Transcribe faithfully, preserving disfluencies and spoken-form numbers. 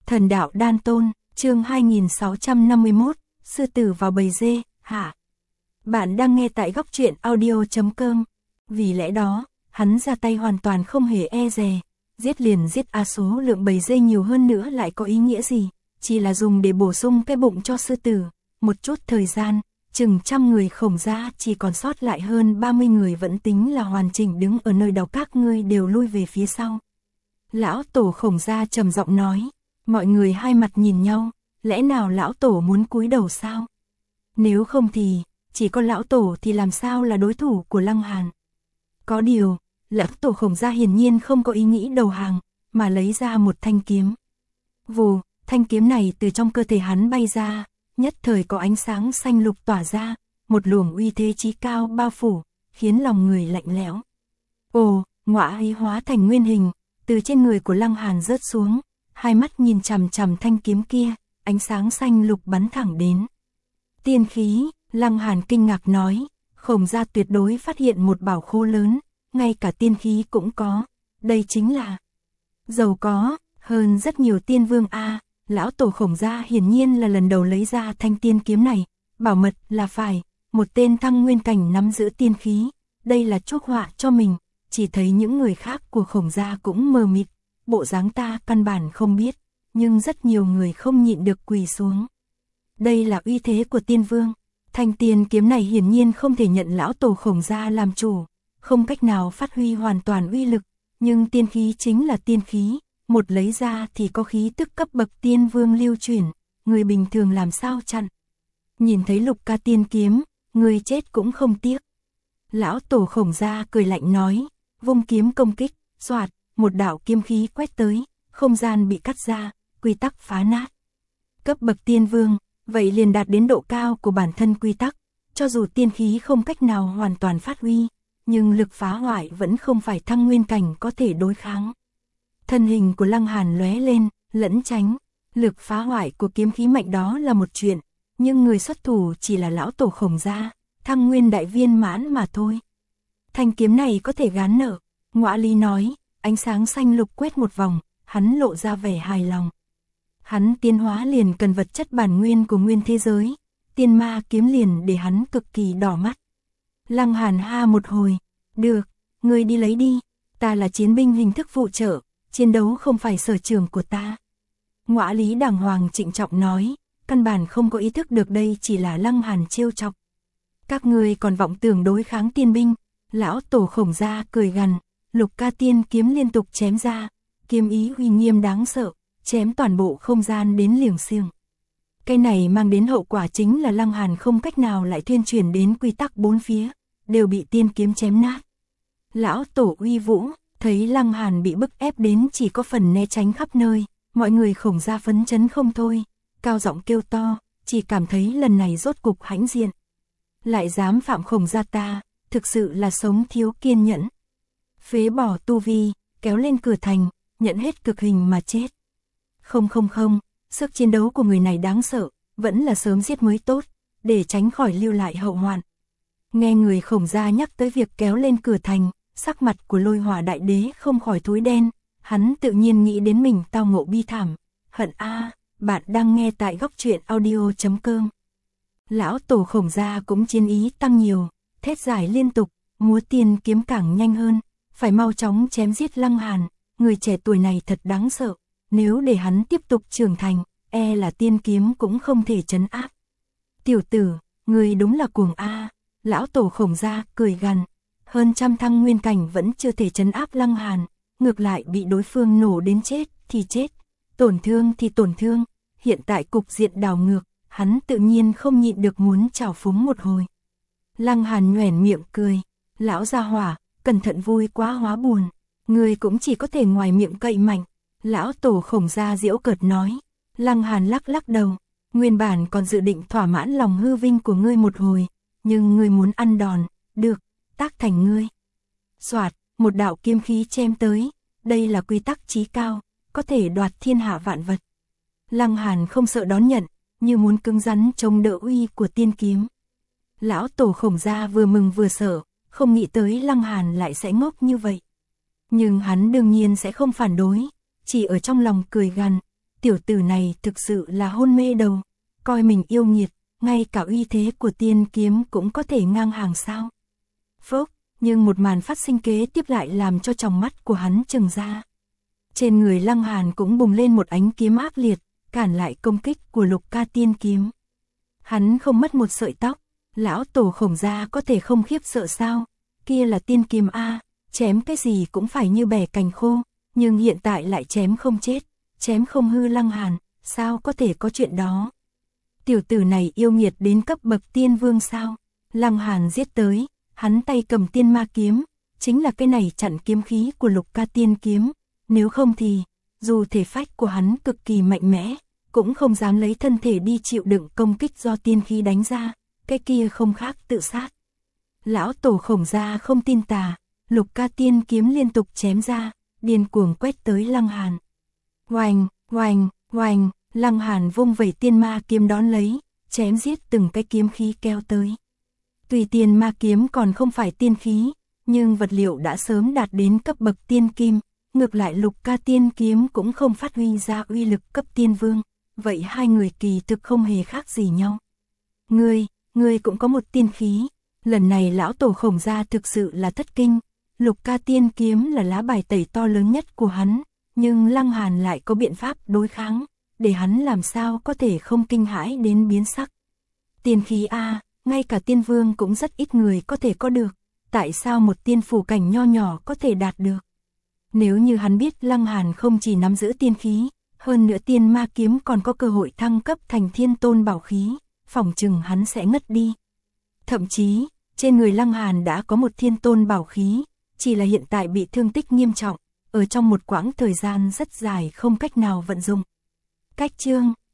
Thần đạo đan tôn, chương hai nghìn sáu trăm năm mươi mốt, sư tử vào bầy dê, hả? Bạn đang nghe tại góc truyện audio chấm com. Vì lẽ đó, hắn ra tay hoàn toàn không hề e dè. Giết liền giết, a số lượng bầy dê nhiều hơn nữa lại có ý nghĩa gì? Chỉ là dùng để bổ sung cái bụng cho sư tử. Một chút thời gian, chừng trăm người Khổng gia chỉ còn sót lại hơn ba mươi người vẫn tính là hoàn chỉnh đứng ở nơi đầu, các ngươi đều lui về phía sau. Lão tổ Khổng gia trầm giọng nói. Mọi người hai mặt nhìn nhau, lẽ nào lão tổ muốn cúi đầu sao? Nếu không thì, chỉ có lão tổ thì làm sao là đối thủ của Lăng Hàn? Có điều, lão tổ Khổng gia hiển nhiên không có ý nghĩ đầu hàng, mà lấy ra một thanh kiếm. Vù, thanh kiếm này từ trong cơ thể hắn bay ra, nhất thời có ánh sáng xanh lục tỏa ra, một luồng uy thế chí cao bao phủ, khiến lòng người lạnh lẽo. Ồ, ngọa ấy hóa thành nguyên hình, từ trên người của Lăng Hàn rớt xuống, hai mắt nhìn chằm chằm thanh kiếm kia, ánh sáng xanh lục bắn thẳng đến. Tiên khí, Lăng Hàn kinh ngạc nói, Khổng gia tuyệt đối phát hiện một bảo khố lớn, ngay cả tiên khí cũng có, đây chính là giàu có, hơn rất nhiều tiên vương a. Lão tổ Khổng gia hiển nhiên là lần đầu lấy ra thanh tiên kiếm này, bảo mật là phải, một tên thăng nguyên cảnh nắm giữ tiên khí, đây là chuốc họa cho mình, chỉ thấy những người khác của Khổng gia cũng mờ mịt, bộ dáng ta căn bản không biết, nhưng rất nhiều người không nhịn được quỳ xuống. Đây là uy thế của tiên vương, thanh tiên kiếm này hiển nhiên không thể nhận lão tổ Khổng gia làm chủ, không cách nào phát huy hoàn toàn uy lực, nhưng tiên khí chính là tiên khí. Một lấy ra thì có khí tức cấp bậc tiên vương lưu chuyển, người bình thường làm sao chặn. Nhìn thấy lục ca tiên kiếm, người chết cũng không tiếc. Lão tổ Khổng gia cười lạnh nói, vung kiếm công kích, xoạt, một đạo kiếm khí quét tới, không gian bị cắt ra, quy tắc phá nát. Cấp bậc tiên vương, vậy liền đạt đến độ cao của bản thân quy tắc, cho dù tiên khí không cách nào hoàn toàn phát huy, nhưng lực phá hoại vẫn không phải thăng nguyên cảnh có thể đối kháng. Thân hình của Lăng Hàn lóe lên, lẫn tránh, lực phá hoại của kiếm khí mạnh đó là một chuyện, nhưng người xuất thủ chỉ là lão tổ Khổng gia, thăng nguyên đại viên mãn mà thôi. Thanh kiếm này có thể gán nợ, Ngọa Lý nói, ánh sáng xanh lục quét một vòng, hắn lộ ra vẻ hài lòng. Hắn tiến hóa liền cần vật chất bản nguyên của nguyên thế giới, tiên ma kiếm liền để hắn cực kỳ đỏ mắt. Lăng Hàn ha một hồi, được, ngươi đi lấy đi, ta là chiến binh hình thức phụ trợ. Chiến đấu không phải sở trường của ta. Ngọa Lý đàng hoàng trịnh trọng nói, căn bản không có ý thức được đây chỉ là Lăng Hàn trêu chọc. Các ngươi còn vọng tưởng đối kháng tiên binh, lão tổ Khổng gia cười gằn, lục ca tiên kiếm liên tục chém ra, kiếm ý uy nghiêm đáng sợ, chém toàn bộ không gian đến liềng xiềng. Cái này mang đến hậu quả chính là Lăng Hàn không cách nào lại thuyên chuyển đến quy tắc bốn phía, đều bị tiên kiếm chém nát. Lão tổ uy vũ, thấy Lăng Hàn bị bức ép đến chỉ có phần né tránh khắp nơi, mọi người Khổng gia phấn chấn không thôi, cao giọng kêu to, chỉ cảm thấy lần này rốt cục hãnh diện. Lại dám phạm Khổng gia ta, thực sự là sống thiếu kiên nhẫn. Phế bỏ tu vi, kéo lên cửa thành, nhận hết cực hình mà chết. Không không không, sức chiến đấu của người này đáng sợ, vẫn là sớm giết mới tốt, để tránh khỏi lưu lại hậu hoạn. Nghe người Khổng gia nhắc tới việc kéo lên cửa thành, sắc mặt của Lôi Hỏa đại đế không khỏi thối đen, hắn tự nhiên nghĩ đến mình tao ngộ bi thảm. Hận a, bạn đang nghe tại góc truyện audio chấm com. Lão tổ Khổng gia cũng chiến ý tăng nhiều, thét giải liên tục, múa tiên kiếm càng nhanh hơn, phải mau chóng chém giết Lăng Hàn, người trẻ tuổi này thật đáng sợ, nếu để hắn tiếp tục trưởng thành, e là tiên kiếm cũng không thể trấn áp. Tiểu tử, người đúng là cuồng a, lão tổ Khổng gia cười gằn. Hơn trăm thăng nguyên cảnh vẫn chưa thể trấn áp Lăng Hàn, ngược lại bị đối phương nổ đến chết thì chết, tổn thương thì tổn thương, hiện tại cục diện đảo ngược, hắn tự nhiên không nhịn được muốn trào phúng một hồi. Lăng Hàn nhoẻn miệng cười, lão gia hỏa, cẩn thận vui quá hóa buồn, người cũng chỉ có thể ngoài miệng cậy mạnh, lão tổ Khổng gia giễu cợt nói. Lăng Hàn lắc lắc đầu, nguyên bản còn dự định thỏa mãn lòng hư vinh của ngươi một hồi, nhưng ngươi muốn ăn đòn, được. Tác thành ngươi. Soạt, một đạo kiếm khí chém tới, đây là quy tắc chí cao, có thể đoạt thiên hạ vạn vật. Lăng Hàn không sợ đón nhận, như muốn cứng rắn chống đỡ uy của tiên kiếm. Lão tổ Khổng gia vừa mừng vừa sợ, không nghĩ tới Lăng Hàn lại sẽ ngốc như vậy. Nhưng hắn đương nhiên sẽ không phản đối, chỉ ở trong lòng cười gằn, tiểu tử này thực sự là hôn mê đầu, coi mình yêu nghiệt, ngay cả uy thế của tiên kiếm cũng có thể ngang hàng sao. Phốc, nhưng một màn phát sinh kế tiếp lại làm cho tròng mắt của hắn trừng ra. Trên người Lăng Hàn cũng bùng lên một ánh kiếm ác liệt, cản lại công kích của Lục Ca tiên kiếm. Hắn không mất một sợi tóc, lão tổ Khổng Gia có thể không khiếp sợ sao, kia là tiên kiếm a, chém cái gì cũng phải như bẻ cành khô, nhưng hiện tại lại chém không chết, chém không hư Lăng Hàn, sao có thể có chuyện đó. Tiểu tử này yêu nghiệt đến cấp bậc tiên vương sao? Lăng Hàn giết tới, hắn tay cầm tiên ma kiếm, chính là cái này chặn kiếm khí của Lục Ca tiên kiếm, nếu không thì, dù thể phách của hắn cực kỳ mạnh mẽ, cũng không dám lấy thân thể đi chịu đựng công kích do tiên khí đánh ra, cái kia không khác tự sát. Lão tổ Khổng Gia không tin tà, Lục Ca tiên kiếm liên tục chém ra, điên cuồng quét tới Lăng Hàn. Oanh, oanh, oanh, Lăng Hàn vung vẩy tiên ma kiếm đón lấy, chém giết từng cái kiếm khí kéo tới. Tùy tiên ma kiếm còn không phải tiên khí, nhưng vật liệu đã sớm đạt đến cấp bậc tiên kim, ngược lại Lục Ca tiên kiếm cũng không phát huy ra uy lực cấp tiên vương, vậy hai người kỳ thực không hề khác gì nhau. Ngươi, ngươi cũng có một tiên khí, lần này lão tổ Khổng Gia thực sự là thất kinh, Lục Ca tiên kiếm là lá bài tẩy to lớn nhất của hắn, nhưng Lăng Hàn lại có biện pháp đối kháng, để hắn làm sao có thể không kinh hãi đến biến sắc. Tiên khí a, ngay cả tiên vương cũng rất ít người có thể có được, tại sao một tiên phủ cảnh nho nhỏ có thể đạt được? Nếu như hắn biết Lăng Hàn không chỉ nắm giữ tiên khí, hơn nữa tiên ma kiếm còn có cơ hội thăng cấp thành thiên tôn bảo khí, phỏng chừng hắn sẽ ngất đi. Thậm chí, trên người Lăng Hàn đã có một thiên tôn bảo khí, chỉ là hiện tại bị thương tích nghiêm trọng, ở trong một quãng thời gian rất dài không cách nào vận dụng. Cách chương